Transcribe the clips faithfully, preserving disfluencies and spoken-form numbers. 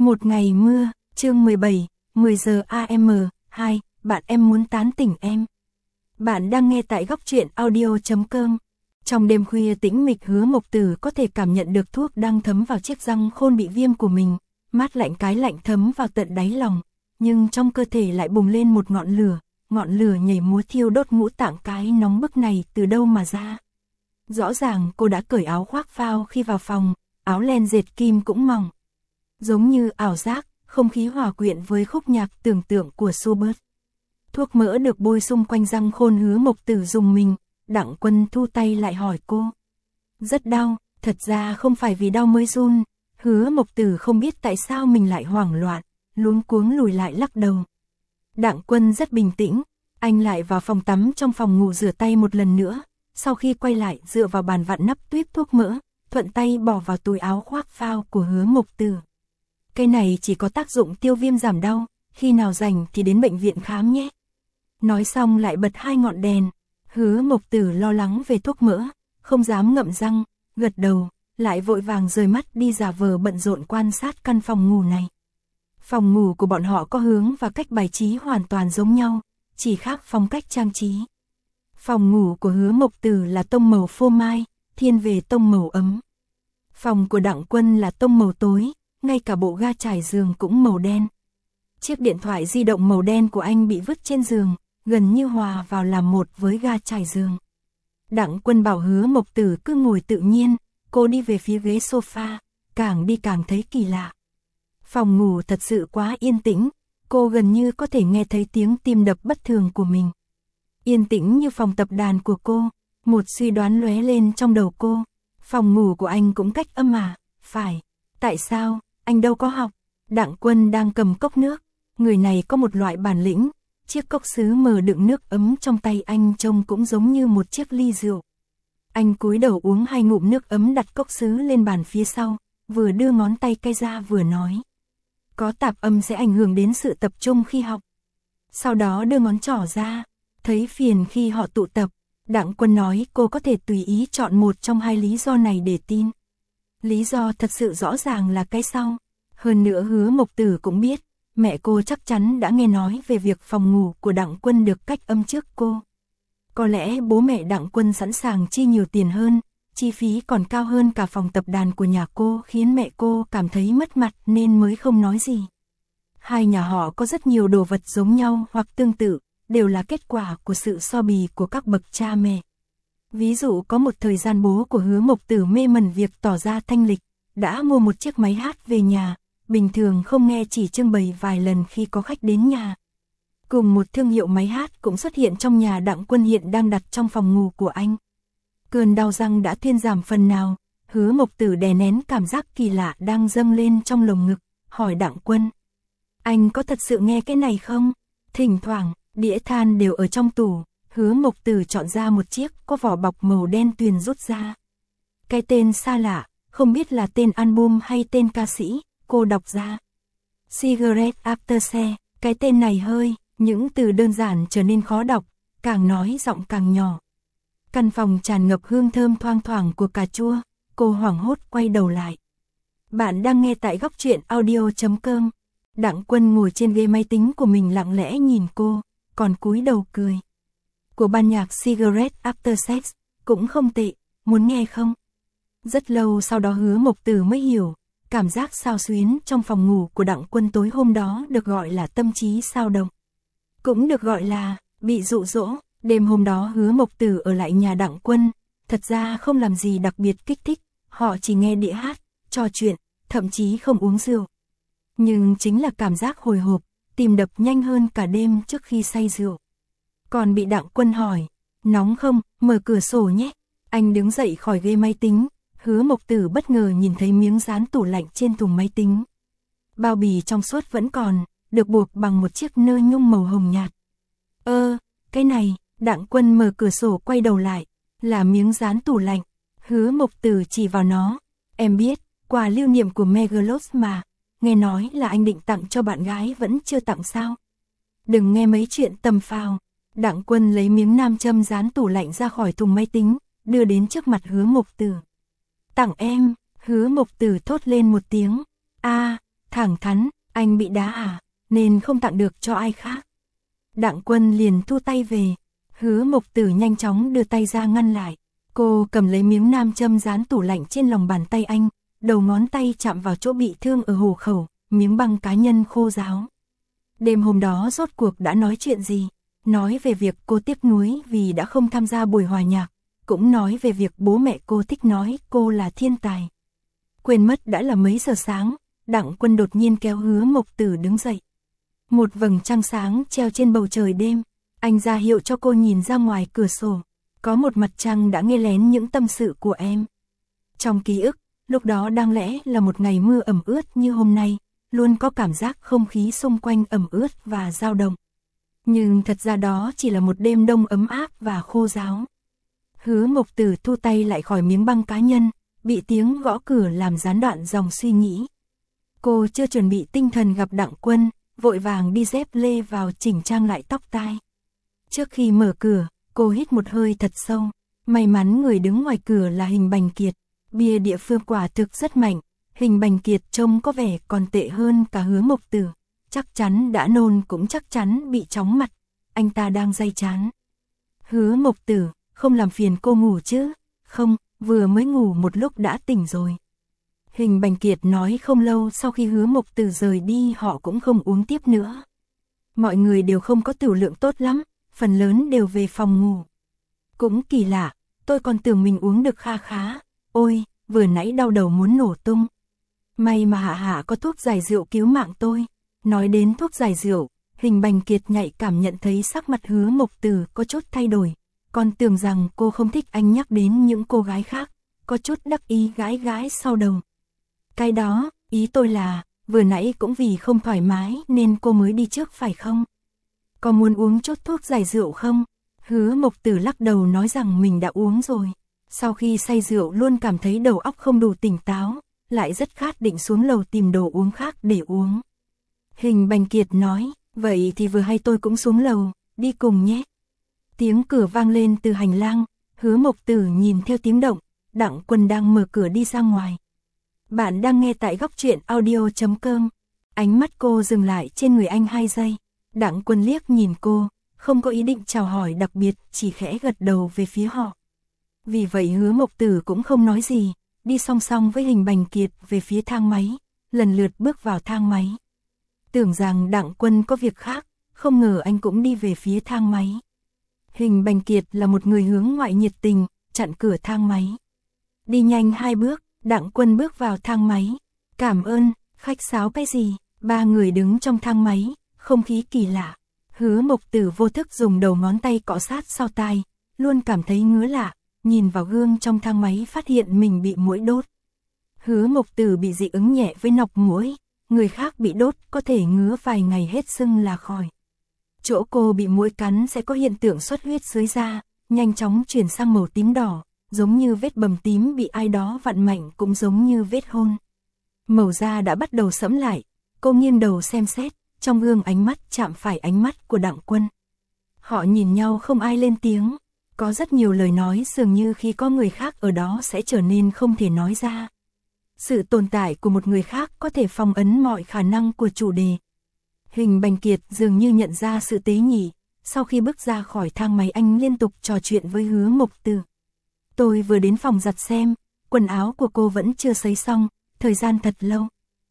Một ngày mưa, chương mười bảy, mười giờ a em, hai, bạn em muốn tán tỉnh em. Bạn đang nghe tại góc truyện audio chấm com. Trong đêm khuya tĩnh mịch, Hứa Mộc Tử có thể cảm nhận được thuốc đang thấm vào chiếc răng khôn bị viêm của mình, mát lạnh cái lạnh thấm vào tận đáy lòng, nhưng trong cơ thể lại bùng lên một ngọn lửa, ngọn lửa nhảy múa thiêu đốt ngũ tạng. Cái nóng bức này từ đâu mà ra? Rõ ràng cô đã cởi áo khoác phao khi vào phòng, áo len dệt kim cũng mỏng. Giống như ảo giác, không khí hòa quyện với khúc nhạc tưởng tượng của Schubert. Thuốc mỡ được bôi xung quanh răng khôn, Hứa Mộc Tử dùng mình. Đặng Quân thu tay lại hỏi cô. Rất đau, thật ra không phải vì đau mới run. Hứa Mộc Tử không biết tại sao mình lại hoảng loạn, luống cuống lùi lại lắc đầu. Đặng Quân rất bình tĩnh, anh lại vào phòng tắm trong phòng ngủ rửa tay một lần nữa. Sau khi quay lại, dựa vào bàn vặn nắp tuýp thuốc mỡ, thuận tay bỏ vào túi áo khoác phao của Hứa Mộc Tử. Cái này chỉ có tác dụng tiêu viêm giảm đau, khi nào rảnh thì đến bệnh viện khám nhé. Nói xong lại bật hai ngọn đèn. Hứa Mộc Tử lo lắng về thuốc mỡ, không dám ngậm răng, gật đầu, lại vội vàng rời mắt đi giả vờ bận rộn quan sát căn phòng ngủ này. Phòng ngủ của bọn họ có hướng và cách bài trí hoàn toàn giống nhau, chỉ khác phong cách trang trí. Phòng ngủ của Hứa Mộc Tử là tông màu phô mai, thiên về tông màu ấm. Phòng của Đặng Quân là tông màu tối, ngay cả bộ ga trải giường cũng màu đen. Chiếc điện thoại di động màu đen của anh bị vứt trên giường, gần như hòa vào làm một với ga trải giường. Đặng Quân bảo Hứa Mộc Tử cứ ngồi tự nhiên, cô đi về phía ghế sofa, càng đi càng thấy kỳ lạ. Phòng ngủ thật sự quá yên tĩnh, cô gần như có thể nghe thấy tiếng tim đập bất thường của mình. Yên tĩnh như phòng tập đàn của cô, một suy đoán lóe lên trong đầu cô. Phòng ngủ của anh cũng cách âm à? Phải. Tại sao? Anh đâu có học. Đặng Quân đang cầm cốc nước. Người này có một loại bản lĩnh. Chiếc cốc sứ mờ đựng nước ấm trong tay anh trông cũng giống như một chiếc ly rượu. Anh cúi đầu uống hai ngụm nước ấm, đặt cốc sứ lên bàn phía sau, vừa đưa ngón tay cay ra vừa nói. Có tạp âm sẽ ảnh hưởng đến sự tập trung khi học. Sau đó đưa ngón trỏ ra, thấy phiền khi họ tụ tập. Đặng Quân nói cô có thể tùy ý chọn một trong hai lý do này để tin. Lý do thật sự rõ ràng là cái sau. Hơn nữa Hứa Mộc Tử cũng biết, mẹ cô chắc chắn đã nghe nói về việc phòng ngủ của Đặng Quân được cách âm trước cô. Có lẽ bố mẹ Đặng Quân sẵn sàng chi nhiều tiền hơn, chi phí còn cao hơn cả phòng tập đàn của nhà cô, khiến mẹ cô cảm thấy mất mặt nên mới không nói gì. Hai nhà họ có rất nhiều đồ vật giống nhau hoặc tương tự, đều là kết quả của sự so bì của các bậc cha mẹ. Ví dụ có một thời gian bố của Hứa Mộc Tử mê mẩn việc tỏ ra thanh lịch, đã mua một chiếc máy hát về nhà, bình thường không nghe, chỉ trưng bày vài lần khi có khách đến nhà. Cùng một thương hiệu máy hát cũng xuất hiện trong nhà Đặng Quân hiện đang đặt trong phòng ngủ của anh. Cơn đau răng đã thuyên giảm phần nào, Hứa Mộc Tử đè nén cảm giác kỳ lạ đang dâng lên trong lồng ngực, hỏi Đặng Quân. Anh có thật sự nghe cái này không? Thỉnh thoảng, đĩa than đều ở trong tủ, Hứa Mộc Tử chọn ra một chiếc có vỏ bọc màu đen tuyền rút ra. Cái tên xa lạ, không biết là tên album hay tên ca sĩ, cô đọc ra. Cigarette Aftershave, cái tên này hơi, những từ đơn giản trở nên khó đọc, càng nói giọng càng nhỏ. Căn phòng tràn ngập hương thơm thoang thoảng của cà chua, cô hoảng hốt quay đầu lại. Bạn đang nghe tại góc truyện audio chấm com. Đặng Quân ngồi trên ghế máy tính của mình lặng lẽ nhìn cô, còn cúi đầu cười. Của ban nhạc Cigarette After Sex, cũng không tệ, muốn nghe không? Rất lâu sau đó Hứa Mộc Tử mới hiểu, cảm giác xao xuyến trong phòng ngủ của Đặng Quân tối hôm đó được gọi là tâm trí xao động. Cũng được gọi là bị dụ dỗ. Đêm hôm đó Hứa Mộc Tử ở lại nhà Đặng Quân, thật ra không làm gì đặc biệt kích thích, họ chỉ nghe đĩa hát, trò chuyện, thậm chí không uống rượu. Nhưng chính là cảm giác hồi hộp, tim đập nhanh hơn cả đêm trước khi say rượu. Còn bị Đặng Quân hỏi, nóng không, mở cửa sổ nhé. Anh đứng dậy khỏi ghế máy tính, Hứa Mộc Tử bất ngờ nhìn thấy miếng dán tủ lạnh trên thùng máy tính. Bao bì trong suốt vẫn còn, được buộc bằng một chiếc nơ nhung màu hồng nhạt. Ơ, cái này, Đặng Quân mở cửa sổ quay đầu lại, là miếng dán tủ lạnh. Hứa Mộc Tử chỉ vào nó, em biết, quà lưu niệm của Megalos mà, nghe nói là anh định tặng cho bạn gái vẫn chưa tặng sao. Đừng nghe mấy chuyện tầm phào. Đặng Quân lấy miếng nam châm dán tủ lạnh ra khỏi thùng máy tính, đưa đến trước mặt Hứa Mộc Tử. Tặng em, Hứa Mộc Tử thốt lên một tiếng. A, thẳng thắn, anh bị đá à, nên không tặng được cho ai khác. Đặng Quân liền thu tay về, Hứa Mộc Tử nhanh chóng đưa tay ra ngăn lại. Cô cầm lấy miếng nam châm dán tủ lạnh trên lòng bàn tay anh, đầu ngón tay chạm vào chỗ bị thương ở hổ khẩu, miếng băng cá nhân khô ráo. Đêm hôm đó rốt cuộc đã nói chuyện gì? Nói về việc cô tiếc nuối vì đã không tham gia buổi hòa nhạc, cũng nói về việc bố mẹ cô thích nói cô là thiên tài. Quên mất đã là mấy giờ sáng, Đặng Quân đột nhiên kéo Hứa Mộc Tử đứng dậy. Một vầng trăng sáng treo trên bầu trời đêm, anh ra hiệu cho cô nhìn ra ngoài cửa sổ. Có một mặt trăng đã nghe lén những tâm sự của em. Trong ký ức, lúc đó đáng lẽ là một ngày mưa ẩm ướt như hôm nay, luôn có cảm giác không khí xung quanh ẩm ướt và dao động. Nhưng thật ra đó chỉ là một đêm đông ấm áp và khô ráo. Hứa Mộc Tử thu tay lại khỏi miếng băng cá nhân, bị tiếng gõ cửa làm gián đoạn dòng suy nghĩ. Cô chưa chuẩn bị tinh thần gặp Đặng Quân, vội vàng đi dép lê vào chỉnh trang lại tóc tai. Trước khi mở cửa, cô hít một hơi thật sâu. May mắn người đứng ngoài cửa là Hình Bành Kiệt. Bia địa phương quả thực rất mạnh. Hình Bành Kiệt trông có vẻ còn tệ hơn cả Hứa Mộc Tử. Chắc chắn đã nôn cũng chắc chắn bị chóng mặt. Anh ta đang day chán. Hứa Mộc Tử, không làm phiền cô ngủ chứ? Không, vừa mới ngủ một lúc đã tỉnh rồi. Hình Bành Kiệt nói không lâu sau khi Hứa Mộc Tử rời đi họ cũng không uống tiếp nữa. Mọi người đều không có tửu lượng tốt lắm, phần lớn đều về phòng ngủ. Cũng kỳ lạ, tôi còn tưởng mình uống được kha khá. Ôi, vừa nãy đau đầu muốn nổ tung. May mà Hạ Hạ có thuốc giải rượu cứu mạng tôi. Nói đến thuốc giải rượu, Hình Bành Kiệt nhạy cảm nhận thấy sắc mặt Hứa Mộc Tử có chút thay đổi. Còn tưởng rằng cô không thích anh nhắc đến những cô gái khác, có chút đắc ý gái gái sau đầu. Cái đó, ý tôi là, vừa nãy cũng vì không thoải mái nên cô mới đi trước phải không? Có muốn uống chút thuốc giải rượu không? Hứa Mộc Tử lắc đầu nói rằng mình đã uống rồi. Sau khi say rượu luôn cảm thấy đầu óc không đủ tỉnh táo, lại rất khát định xuống lầu tìm đồ uống khác để uống. Hình Bành Kiệt nói, vậy thì vừa hay tôi cũng xuống lầu, đi cùng nhé. Tiếng cửa vang lên từ hành lang, Hứa Mộc Tử nhìn theo tiếng động, Đặng Quân đang mở cửa đi ra ngoài. Bạn đang nghe tại góc truyện audio chấm com. Ánh mắt cô dừng lại trên người anh hai giây. Đặng Quân liếc nhìn cô, không có ý định chào hỏi đặc biệt, chỉ khẽ gật đầu về phía họ. Vì vậy Hứa Mộc Tử cũng không nói gì, đi song song với Hình Bành Kiệt về phía thang máy, lần lượt bước vào thang máy. Tưởng rằng Đặng Quân có việc khác, không ngờ anh cũng đi về phía thang máy. Hình Bành Kiệt là một người hướng ngoại nhiệt tình, chặn cửa thang máy. Đi nhanh hai bước, Đặng Quân bước vào thang máy. Cảm ơn, khách sáo cái gì? Ba người đứng trong thang máy, không khí kỳ lạ. Hứa Mộc Tử vô thức dùng đầu ngón tay cọ sát sau tai, luôn cảm thấy ngứa lạ, nhìn vào gương trong thang máy phát hiện mình bị muỗi đốt. Hứa Mộc Tử bị dị ứng nhẹ với nọc muỗi, người khác bị đốt có thể ngứa vài ngày hết sưng là khỏi. Chỗ cô bị muỗi cắn sẽ có hiện tượng xuất huyết dưới da, nhanh chóng chuyển sang màu tím đỏ, giống như vết bầm tím bị ai đó vặn mạnh, cũng giống như vết hôn. Màu da đã bắt đầu sẫm lại, cô nghiêng đầu xem xét, trong gương ánh mắt chạm phải ánh mắt của Đặng Quân. Họ nhìn nhau không ai lên tiếng, có rất nhiều lời nói dường như khi có người khác ở đó sẽ trở nên không thể nói ra. Sự tồn tại của một người khác có thể phong ấn mọi khả năng của chủ đề. Hình Bành Kiệt dường như nhận ra sự tế nhị, sau khi bước ra khỏi thang máy anh liên tục trò chuyện với Hứa Mộc Tử. Tôi vừa đến phòng giặt xem, quần áo của cô vẫn chưa sấy xong, thời gian thật lâu.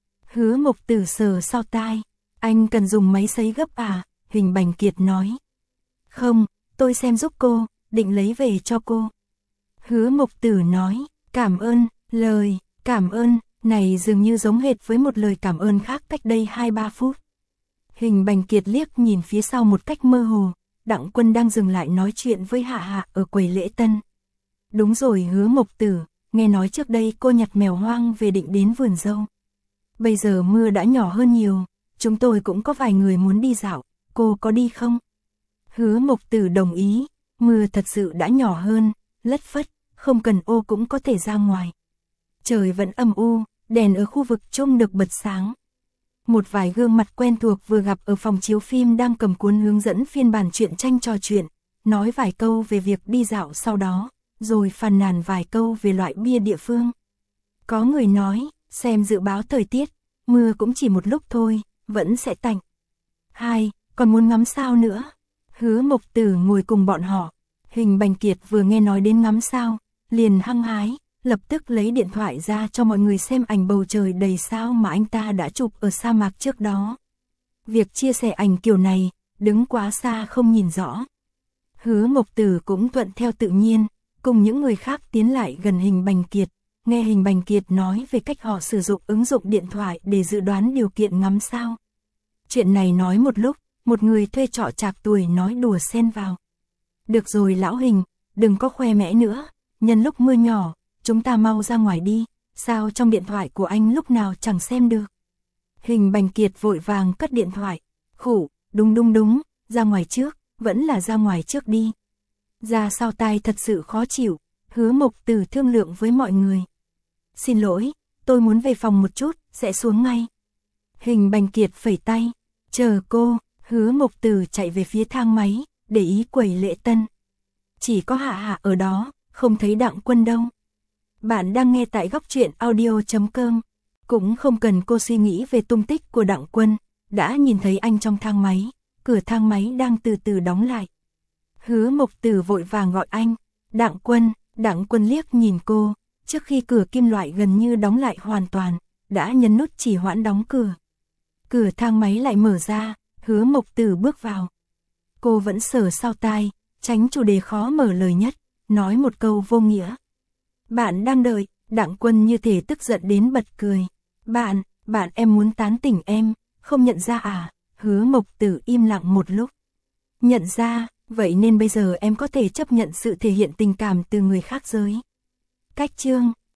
Hứa Mộc Tử sờ sau tai, anh cần dùng máy sấy gấp à? Hình Bành Kiệt nói. Không, tôi xem giúp cô, định lấy về cho cô. Hứa Mộc Tử nói, cảm ơn, lời, cảm ơn, này dường như giống hệt với một lời cảm ơn khác cách đây hai ba phút. Hình Bành Kiệt liếc nhìn phía sau một cách mơ hồ, Đặng Quân đang dừng lại nói chuyện với Hạ Hạ ở quầy lễ tân. Đúng rồi Hứa Mộc Tử, nghe nói trước đây cô nhặt mèo hoang về định đến vườn dâu. Bây giờ mưa đã nhỏ hơn nhiều, chúng tôi cũng có vài người muốn đi dạo, cô có đi không? Hứa Mộc Tử đồng ý, mưa thật sự đã nhỏ hơn, lất phất, không cần ô cũng có thể ra ngoài. Trời vẫn âm u, đèn ở khu vực chung được bật sáng. Một vài gương mặt quen thuộc vừa gặp ở phòng chiếu phim đang cầm cuốn hướng dẫn phiên bản truyện tranh trò chuyện, nói vài câu về việc đi dạo sau đó, rồi phàn nàn vài câu về loại bia địa phương. Có người nói, xem dự báo thời tiết, mưa cũng chỉ một lúc thôi, vẫn sẽ tạnh. Hai, còn muốn ngắm sao nữa? Hứa Mộc Tử ngồi cùng bọn họ. Hình Bành Kiệt vừa nghe nói đến ngắm sao, liền hăng hái, lập tức lấy điện thoại ra cho mọi người xem ảnh bầu trời đầy sao mà anh ta đã chụp ở sa mạc trước đó. Việc chia sẻ ảnh kiểu này, đứng quá xa không nhìn rõ. Hứa Mộc Tử cũng thuận theo tự nhiên, cùng những người khác tiến lại gần Hình Bành Kiệt, nghe Hình Bành Kiệt nói về cách họ sử dụng ứng dụng điện thoại để dự đoán điều kiện ngắm sao. Chuyện này nói một lúc, một người thuê trọ trạc tuổi nói đùa xen vào. Được rồi lão Hình, đừng có khoe mẽ nữa, nhân lúc mưa nhỏ, chúng ta mau ra ngoài đi, sao trong điện thoại của anh lúc nào chẳng xem được. Hình Bành Kiệt vội vàng cất điện thoại, khủ, đúng đúng đúng, ra ngoài trước, vẫn là ra ngoài trước đi. Ra sau tai thật sự khó chịu, Hứa Mộc Tử thương lượng với mọi người. Xin lỗi, tôi muốn về phòng một chút, sẽ xuống ngay. Hình Bành Kiệt phẩy tay, chờ cô, Hứa Mộc Tử chạy về phía thang máy, để ý quầy lễ tân. Chỉ có Hạ Hạ ở đó, không thấy Đặng Quân đâu. Bạn đang nghe tại góc truyện audio chấm com. Cũng không cần cô suy nghĩ về tung tích của Đặng Quân, đã nhìn thấy anh trong thang máy, cửa thang máy đang từ từ đóng lại. Hứa Mộc Tử vội vàng gọi anh, Đặng Quân, Đặng Quân liếc nhìn cô, trước khi cửa kim loại gần như đóng lại hoàn toàn, đã nhấn nút chỉ hoãn đóng cửa. Cửa thang máy lại mở ra, Hứa Mộc Tử bước vào. Cô vẫn sờ sau tai, tránh chủ đề khó mở lời nhất, nói một câu vô nghĩa. Bạn đang đợi, Đặng Quân như thể tức giận đến bật cười. Bạn, bạn em muốn tán tỉnh em, không nhận ra à? Hứa Mộc Tử im lặng một lúc. Nhận ra, vậy nên bây giờ em có thể chấp nhận sự thể hiện tình cảm từ người khác giới. Cách chương